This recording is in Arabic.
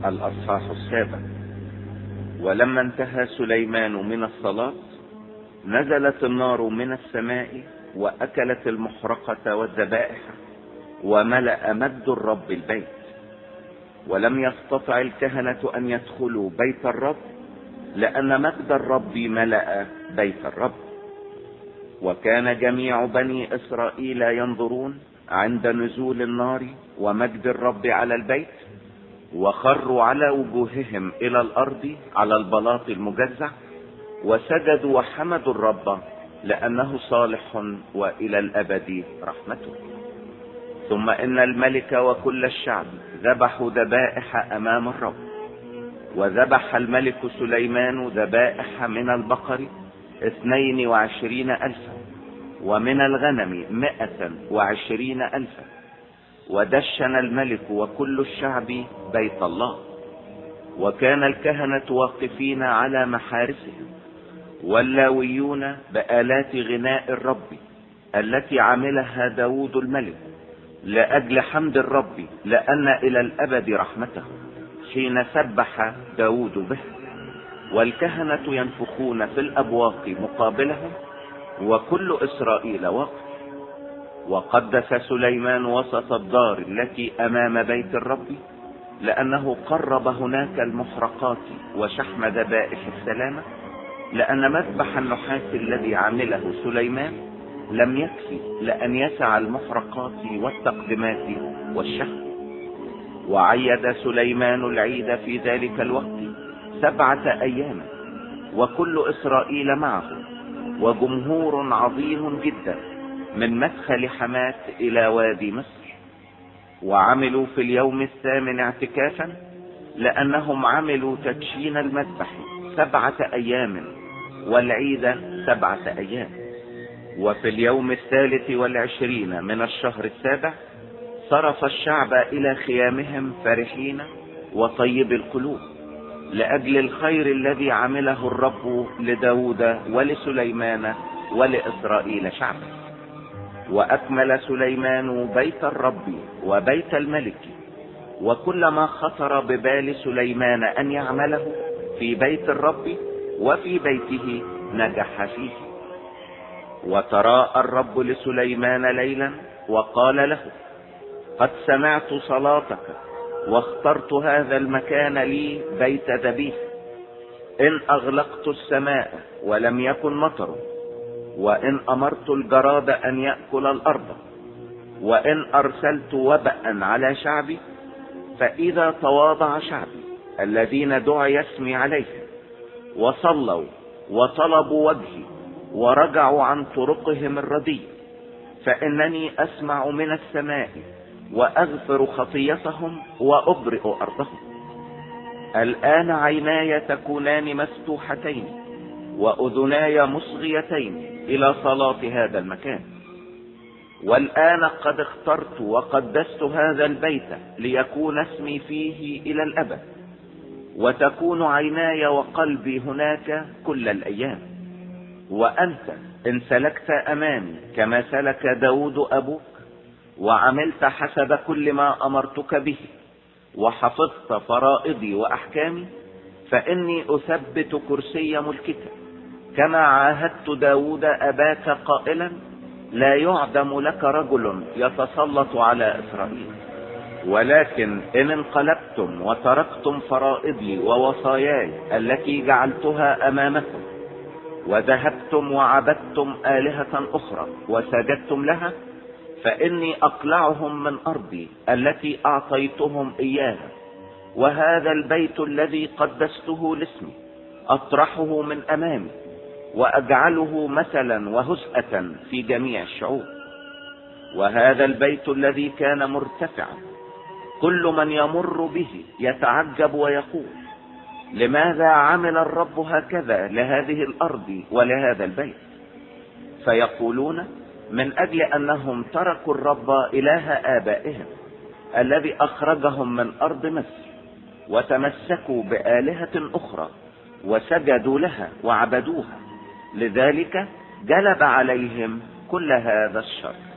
الأصحاح 7. ولما انتهى سليمان من الصلاة نزلت النار من السماء وأكلت المحرقة والذبائح، وملأ مجد الرب البيت. ولم يستطع الكهنة أن يدخلوا بيت الرب، لأن مجد الرب ملأ بيت الرب. وكان جميع بني إسرائيل ينظرون عند نزول النار ومجد الرب على البيت، وخروا على وجوههم إلى الأرض على البلاط المجزع، وسجدوا وحمدوا الرب لأنه صالح وإلى الأبد رحمته. ثم إن الملك وكل الشعب ذبحوا ذبائح أمام الرب. وذبح الملك سليمان ذبائح من البقر 22,000، ومن الغنم 120,000. ودشن الملك وكل الشعب بيت الله. وكان الكهنة واقفين على محارسهم، واللاويون بآلات غناء الرب التي عملها داود الملك لأجل حمد الرب، لأن إلى الأبد رحمته، حين سبح داود به. والكهنة ينفخون في الأبواق مقابلهم، وكل إسرائيل واقف. وقدس سليمان وسط الدار التي أمام بيت الرب، لأنه قرب هناك المحرقات وشحم ذبائح السلامة، لأن مذبح النحاس الذي عمله سليمان لم يكفي لأن يسع المحرقات والتقدمات والشحم. وعيد سليمان العيد في ذلك الوقت 7 أيام، وكل إسرائيل معه، وجمهور عظيم جدا من مدخل حمات إلى وادي مصر. وعملوا في اليوم 8 اعتكافا، لأنهم عملوا تدشين المذبح 7 أيام، والعيد 7 أيام. وفي اليوم 23 من الشهر 7 صرف الشعب إلى خيامهم فرحين وطيب القلوب، لأجل الخير الذي عمله الرب لداود ولسليمان ولإسرائيل شعبه. وأكمل سليمان بيت الرب وبيت الملك، وكل ما خطر ببال سليمان أن يعمله في بيت الرب وفي بيته نجح فيه. وتراءى الرب لسليمان ليلا وقال له: قد سمعت صلاتك، واخترت هذا المكان لي بيت ذبيح. إن أغلقت السماء ولم يكن مطر، وإن أمرت الجراد أن يأكل الأرض، وإن أرسلت وبأ على شعبي، فإذا تواضع شعبي الذين دعي اسمي عليهم وصلوا وطلبوا وجهي ورجعوا عن طرقهم الرديئة، فإنني أسمع من السماء وأغفر خطيتهم وأبرئ أرضهم. الآن عيناي تكونان مفتوحتين وأذناي مصغيتين إلى صلاة هذا المكان. والآن قد اخترت وقدست هذا البيت ليكون اسمي فيه إلى الأبد، وتكون عيناي وقلبي هناك كل الأيام. وأنت إن سلكت أمامي كما سلك داود أبوك، وعملت حسب كل ما أمرتك به، وحفظت فرائضي وأحكامي، فإني أثبت كرسي ملكك، كما عاهدت داود أباك قائلا: لا يعدم لك رجل يتسلط على إسرائيل. ولكن إن انقلبتم وتركتم فرائضي ووصاياي التي جعلتها أمامكم، وذهبتم وعبدتم آلهة أخرى وسجدتم لها، فإني أقلعهم من أرضي التي أعطيتهم إياها، وهذا البيت الذي قدسته لاسمي أطرحه من أمامي، وأجعله مثلا وهزءة في جميع الشعوب. وهذا البيت الذي كان مرتفعا كل من يمر به يتعجب ويقول: لماذا عمل الرب هكذا لهذه الأرض ولهذا البيت؟ فيقولون: من أجل أنهم تركوا الرب إله آبائهم الذي أخرجهم من أرض مصر، وتمسكوا بآلهة أخرى وسجدوا لها وعبدوها، لذلك جلب عليهم كل هذا الشر.